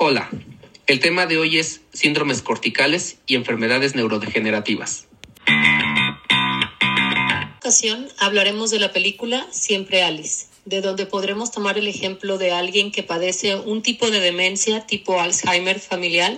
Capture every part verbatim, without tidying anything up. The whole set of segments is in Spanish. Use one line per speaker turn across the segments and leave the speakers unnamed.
Hola, el tema de hoy es síndromes corticales y enfermedades neurodegenerativas.
En esta ocasión hablaremos de la película Siempre Alice, de donde podremos tomar el ejemplo de alguien que padece un tipo de demencia tipo Alzheimer familiar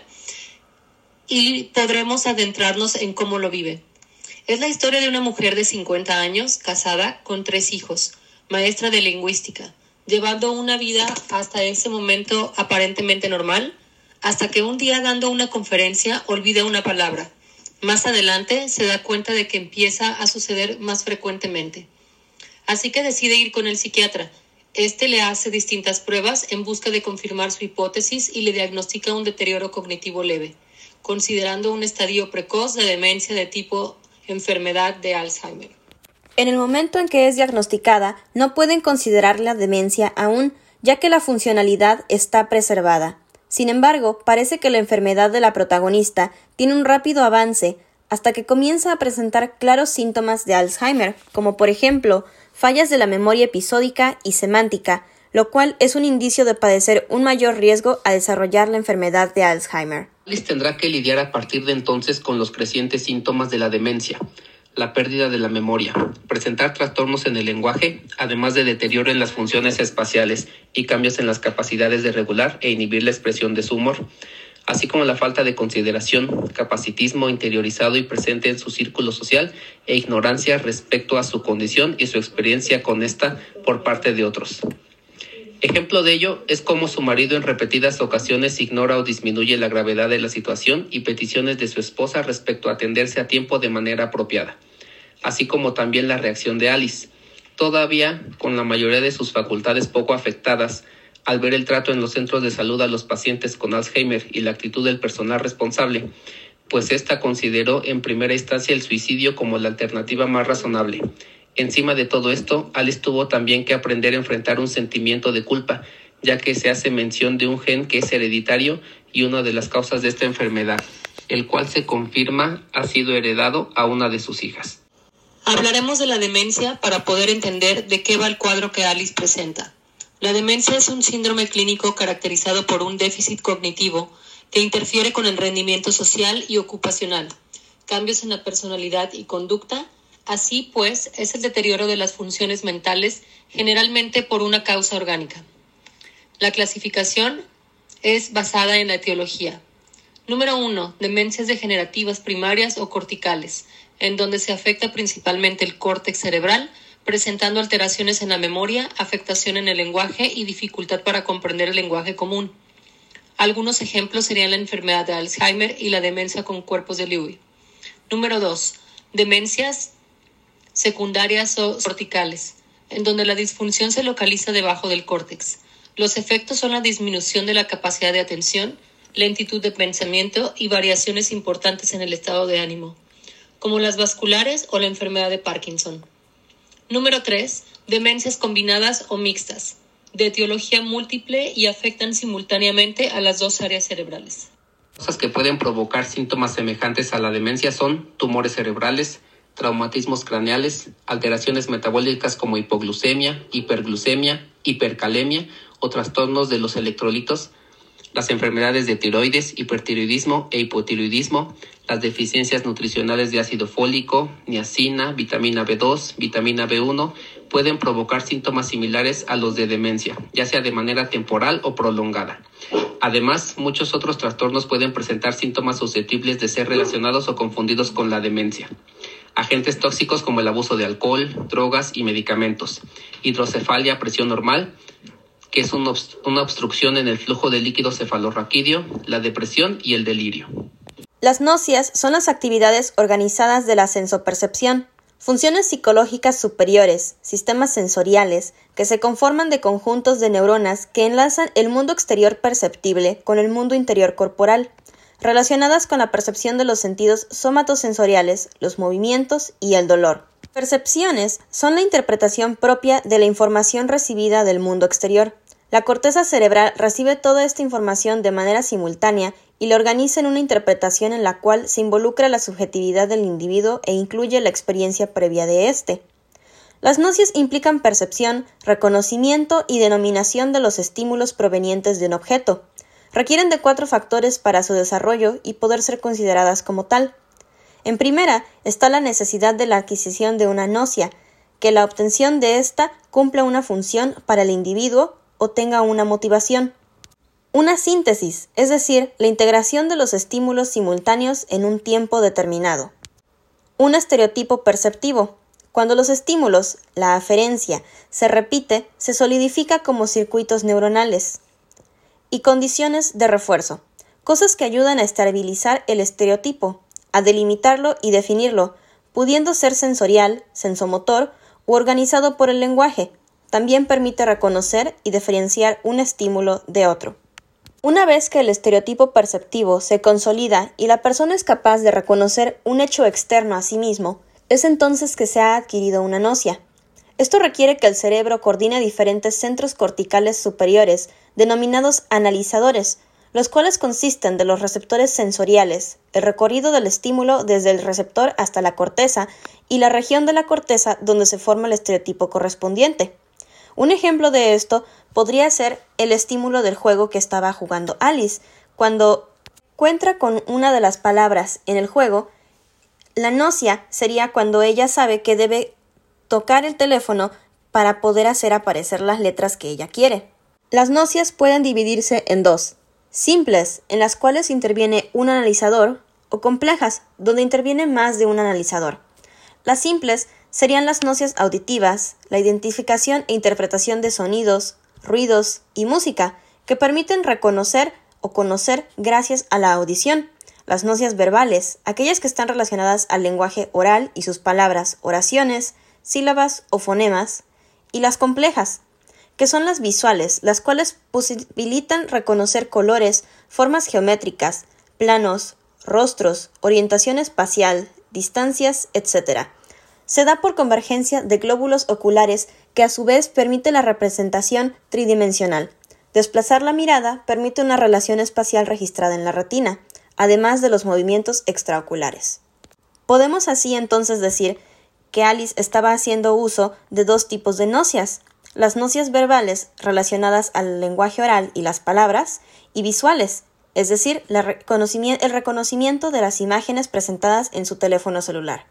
y podremos adentrarnos en cómo lo vive. Es la historia de una mujer de cincuenta años, casada, con tres hijos, maestra de lingüística, llevando una vida hasta ese momento aparentemente normal, hasta que un día dando una conferencia olvida una palabra. Más adelante se da cuenta de que empieza a suceder más frecuentemente. Así que decide ir con el psiquiatra. Este le hace distintas pruebas en busca de confirmar su hipótesis y le diagnostica un deterioro cognitivo leve, considerando un estadio precoz de demencia de tipo enfermedad de Alzheimer.
En el momento en que es diagnosticada, no pueden considerarla demencia aún, ya que la funcionalidad está preservada. Sin embargo, parece que la enfermedad de la protagonista tiene un rápido avance hasta que comienza a presentar claros síntomas de Alzheimer, como por ejemplo, fallas de la memoria episódica y semántica, lo cual es un indicio de padecer un mayor riesgo a desarrollar la enfermedad de Alzheimer.
Alice tendrá que lidiar a partir de entonces con los crecientes síntomas de la demencia, la pérdida de la memoria, presentar trastornos en el lenguaje, además de deterioro en las funciones espaciales y cambios en las capacidades de regular e inhibir la expresión de su humor, así como la falta de consideración, capacitismo interiorizado y presente en su círculo social e ignorancia respecto a su condición y su experiencia con esta por parte de otros. Ejemplo de ello es cómo su marido en repetidas ocasiones ignora o disminuye la gravedad de la situación y peticiones de su esposa respecto a atenderse a tiempo de manera apropiada, así como también la reacción de Alice, todavía con la mayoría de sus facultades poco afectadas, al ver el trato en los centros de salud a los pacientes con Alzheimer y la actitud del personal responsable, pues ésta consideró en primera instancia el suicidio como la alternativa más razonable. Encima de todo esto, Alice tuvo también que aprender a enfrentar un sentimiento de culpa, ya que se hace mención de un gen que es hereditario y una de las causas de esta enfermedad, el cual se confirma ha sido heredado a una de sus hijas.
Hablaremos de la demencia para poder entender de qué va el cuadro que Alice presenta. La demencia es un síndrome clínico caracterizado por un déficit cognitivo que interfiere con el rendimiento social y ocupacional, cambios en la personalidad y conducta. Así pues, es el deterioro de las funciones mentales, generalmente por una causa orgánica. La clasificación es basada en la etiología. Número uno. Demencias degenerativas primarias o corticales, en donde se afecta principalmente el córtex cerebral, presentando alteraciones en la memoria, afectación en el lenguaje y dificultad para comprender el lenguaje común. Algunos ejemplos serían la enfermedad de Alzheimer y la demencia con cuerpos de Lewy. Número dos. Demencias secundarias o corticales, en donde la disfunción se localiza debajo del córtex. Los efectos son la disminución de la capacidad de atención, lentitud de pensamiento y variaciones importantes en el estado de ánimo, como las vasculares o la enfermedad de Parkinson. Número tres. Demencias combinadas o mixtas, de etiología múltiple y afectan simultáneamente a las dos áreas cerebrales.
Cosas que pueden provocar síntomas semejantes a la demencia son tumores cerebrales, traumatismos craneales, alteraciones metabólicas como hipoglucemia, hiperglucemia, hipercalemia o trastornos de los electrolitos, las enfermedades de tiroides, hipertiroidismo e hipotiroidismo, las deficiencias nutricionales de ácido fólico, niacina, vitamina B dos, vitamina B uno, pueden provocar síntomas similares a los de demencia, ya sea de manera temporal o prolongada. Además, muchos otros trastornos pueden presentar síntomas susceptibles de ser relacionados o confundidos con la demencia. Agentes tóxicos como el abuso de alcohol, drogas y medicamentos, hidrocefalia a presión normal, que es una, obst- una obstrucción en el flujo de líquido cefalorraquídeo, la depresión y el delirio.
Las nocias son las actividades organizadas de la sensopercepción, funciones psicológicas superiores, sistemas sensoriales, que se conforman de conjuntos de neuronas que enlazan el mundo exterior perceptible con el mundo interior corporal, relacionadas con la percepción de los sentidos somatosensoriales, los movimientos y el dolor. Percepciones son la interpretación propia de la información recibida del mundo exterior. La corteza cerebral recibe toda esta información de manera simultánea y la organiza en una interpretación en la cual se involucra la subjetividad del individuo e incluye la experiencia previa de éste. Las nocias implican percepción, reconocimiento y denominación de los estímulos provenientes de un objeto. Requieren de cuatro factores para su desarrollo y poder ser consideradas como tal. En primera está la necesidad de la adquisición de una nocia, que la obtención de ésta cumpla una función para el individuo o tenga una motivación. Una síntesis, es decir, la integración de los estímulos simultáneos en un tiempo determinado. Un estereotipo perceptivo. Cuando los estímulos, la aferencia, se repite, se solidifica como circuitos neuronales. Y condiciones de refuerzo, cosas que ayudan a estabilizar el estereotipo, a delimitarlo y definirlo, pudiendo ser sensorial, sensomotor u organizado por el lenguaje. También permite reconocer y diferenciar un estímulo de otro. Una vez que el estereotipo perceptivo se consolida y la persona es capaz de reconocer un hecho externo a sí mismo, es entonces que se ha adquirido una nocia. Esto requiere que el cerebro coordine diferentes centros corticales superiores, denominados analizadores, los cuales consisten de los receptores sensoriales, el recorrido del estímulo desde el receptor hasta la corteza y la región de la corteza donde se forma el estereotipo correspondiente. Un ejemplo de esto podría ser el estímulo del juego que estaba jugando Alice. Cuando encuentra con una de las palabras en el juego, la nocia sería cuando ella sabe que debe tocar el teléfono para poder hacer aparecer las letras que ella quiere. Las nocias pueden dividirse en dos: simples, en las cuales interviene un analizador, o complejas, donde interviene más de un analizador. Las simples serían las nocias auditivas, la identificación e interpretación de sonidos, ruidos y música, que permiten reconocer o conocer gracias a la audición. Las nocias verbales, aquellas que están relacionadas al lenguaje oral y sus palabras, oraciones, sílabas o fonemas. Y las complejas, que son las visuales, las cuales posibilitan reconocer colores, formas geométricas, planos, rostros, orientación espacial, distancias, etcétera. Se da por convergencia de glóbulos oculares que a su vez permite la representación tridimensional. Desplazar la mirada permite una relación espacial registrada en la retina, además de los movimientos extraoculares. Podemos así entonces decir que Alice estaba haciendo uso de dos tipos de nocias: las nocias verbales relacionadas al lenguaje oral y las palabras, y visuales, es decir, la reconocimiento, el reconocimiento de las imágenes presentadas en su teléfono celular.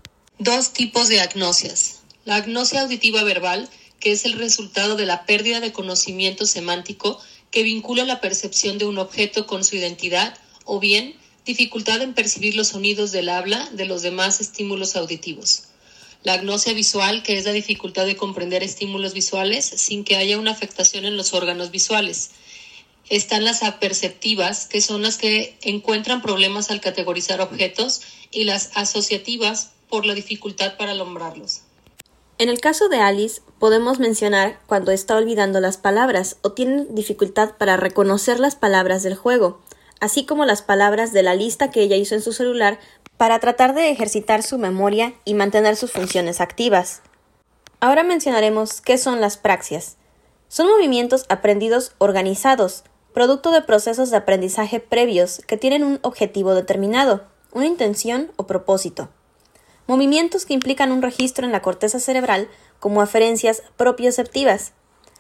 Dos tipos de agnosias. La agnosia auditiva verbal, que es el resultado de la pérdida de conocimiento semántico que vincula la percepción de un objeto con su identidad, o bien dificultad en percibir los sonidos del habla de los demás estímulos auditivos. La agnosia visual, que es la dificultad de comprender estímulos visuales sin que haya una afectación en los órganos visuales. Están las aperceptivas, que son las que encuentran problemas al categorizar objetos, y las asociativas, por la dificultad para nombrarlos.
En el caso de Alice, podemos mencionar cuando está olvidando las palabras o tiene dificultad para reconocer las palabras del juego, así como las palabras de la lista que ella hizo en su celular para tratar de ejercitar su memoria y mantener sus funciones activas. Ahora mencionaremos qué son las praxias. Son movimientos aprendidos organizados, producto de procesos de aprendizaje previos que tienen un objetivo determinado, una intención o propósito. Movimientos que implican un registro en la corteza cerebral como aferencias propioceptivas.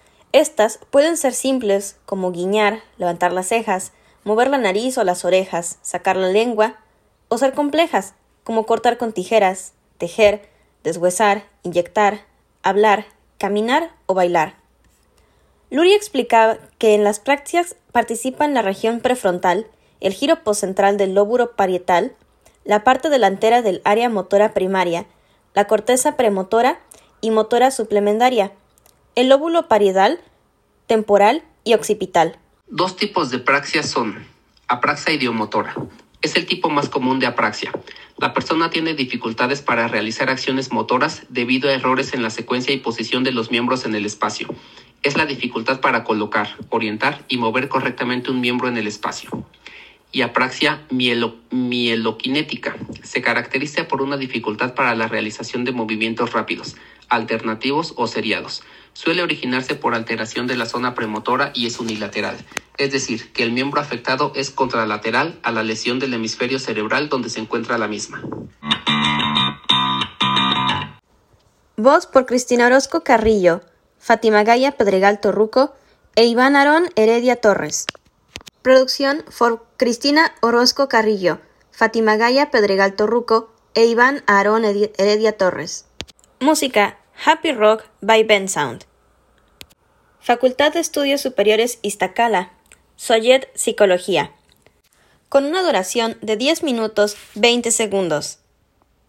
Estas pueden ser simples, como guiñar, levantar las cejas, mover la nariz o las orejas, sacar la lengua, o ser complejas, como cortar con tijeras, tejer, deshuesar, inyectar, hablar, caminar o bailar. Lurie explicaba que en las praxias participan la región prefrontal, el giro postcentral del lóbulo parietal, la parte delantera del área motora primaria, la corteza premotora y motora suplementaria, el lóbulo parietal, temporal y occipital.
Dos tipos de praxias son apraxia idiomotora. Es el tipo más común de apraxia. La persona tiene dificultades para realizar acciones motoras debido a errores en la secuencia y posición de los miembros en el espacio. Es la dificultad para colocar, orientar y mover correctamente un miembro en el espacio. Y apraxia mielo, mieloquinética. Se caracteriza por una dificultad para la realización de movimientos rápidos, alternativos o seriados. Suele originarse por alteración de la zona premotora y es unilateral. Es decir, que el miembro afectado es contralateral a la lesión del hemisferio cerebral donde se encuentra la misma.
Voz por Cristina Orozco Carrillo, Fátima Gaya Pedregal Torruco e Iván Aarón Heredia Torres. Producción por Cristina Orozco Carrillo, Fátima Gaya Pedregal Torruco e Iván Aarón Heredia Torres. Música Happy Rock by Ben Sound. Facultad de Estudios Superiores Iztacala. Soyet Psicología. Con una duración de diez minutos veinte segundos.